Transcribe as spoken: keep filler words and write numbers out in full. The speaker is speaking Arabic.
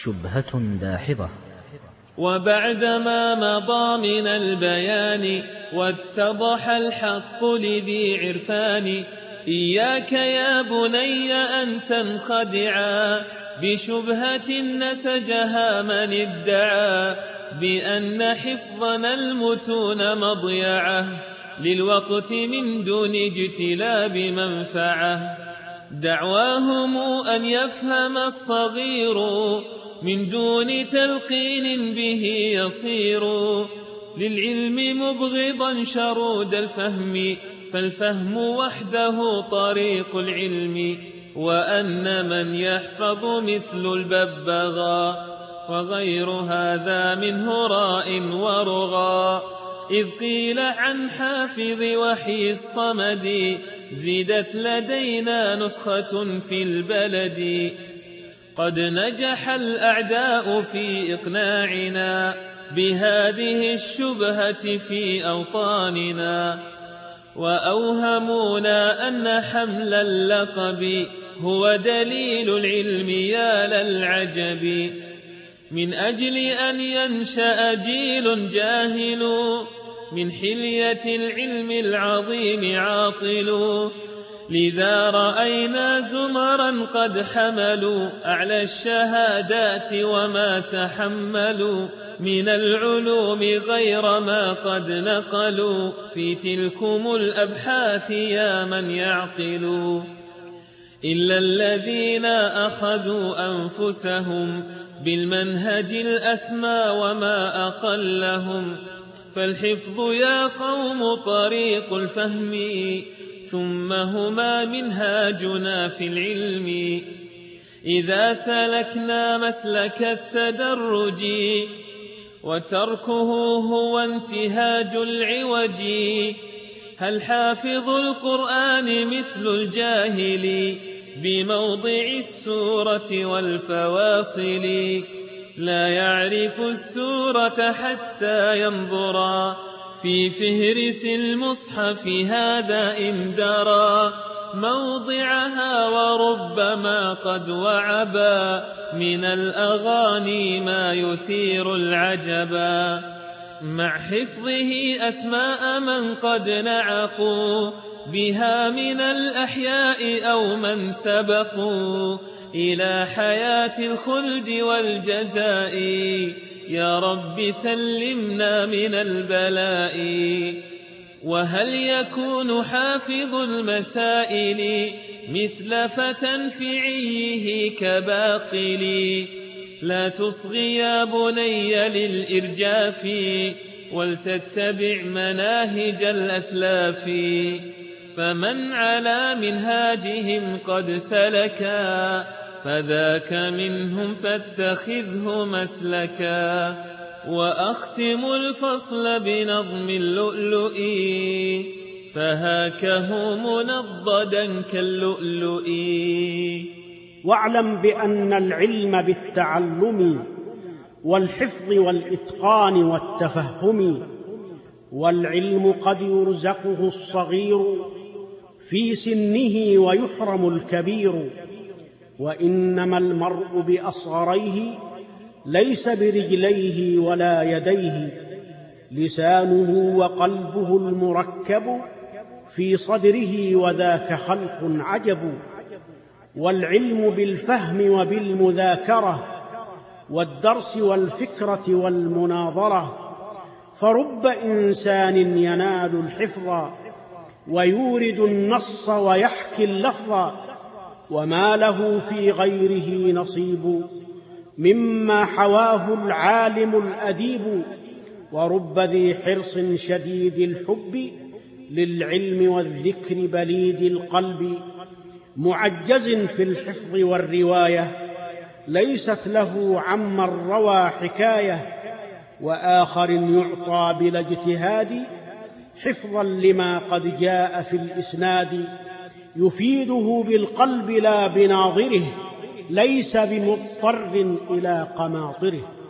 شبهة داحضة. وبعدما مضى من البيان واتضح الحق لذي عرفان، إياك يا بني أن تنخدعا بشبهة نسجها من ادعى بأن حفظنا المتون مضيعه للوقت من دون اجتلاب منفعه. دعواهم أن يفهم الصغير من دون تلقين به يصير للعلم مبغضا شرود الفهم، فالفهم وحده طريق العلم. وأن من يحفظ مثل الببغاء وغير هذا منه راء ورغى. إذ قيل عن حافظ وحي الصمد زيدت لدينا نسخة في البلد. قد نجح الأعداء في إقناعنا بهذه الشبهة في أوطاننا، وأوهمونا أن حمل اللقب هو دليل العلم يا للعجب. من أجل أن ينشأ جيل جاهل من حلية العلم العظيم عاطل، لذا رأينا زمرا قد حملوا أعلى الشهادات وما تحملوا من العلوم غير ما قد نقلوا في تلكم الأبحاث يا من يعقلوا. إلا الذين أخذوا أنفسهم بالمنهج الأسمى وما أقلهم، فالحفظ يا قوم طريق الفهم ثم هما منهاجنا في العلم. إذا سلكنا مسلك التدرج وتركه هو انتهاج العوج، هل حافظ القرآن مثل الجاهل بموضع السورة والفواصل؟ لا يعرف السورة حتى ينظرا في فهرس المصحف هذا إن درى موضعها، وربما قد وعبا من الأغاني ما يثير العجبا، مع حفظه أسماء من قد نعقوا بها من الأحياء أو من سبقوا إلى حياة الخلد والجزاء. يا رب سلمنا من البلاء. وهل يكون حافظ المسائل مثل فتى في عيه كباقل؟ لا تصغي يا بني للإرجاف ولتتبع مناهج الأسلاف، فمن على منهاجهم قد سلكا فذاك منهم فاتخذه مسلكا. وأختم الفصل بنظم اللؤلؤ فهاكه منضدا كاللؤلؤ. واعلم بأن العلم بالتعلم والحفظ والإتقان والتفهم، والعلم قد يرزقه الصغير في سنه ويحرم الكبير. وإنما المرء بأصغريه ليس برجليه ولا يديه، لسانه وقلبه المركب في صدره وذاك خلق عجب. والعلم بالفهم وبالمذاكرة والدرس والفكرة والمناظرة، فرب إنسان ينال الحفظ ويورد النص ويحكي اللفظ، وما له في غيره نصيب مما حواه العالم الأديب. ورب ذي حرص شديد الحب للعلم والذكر بليد القلب، معجز في الحفظ والرواية ليست له عما روى حكاية. وآخر يعطى بلا اجتهاد حفظا لما قد جاء في الإسناد، يفيده بالقلب لا بناظره، ليس بمضطر إلى قماطره.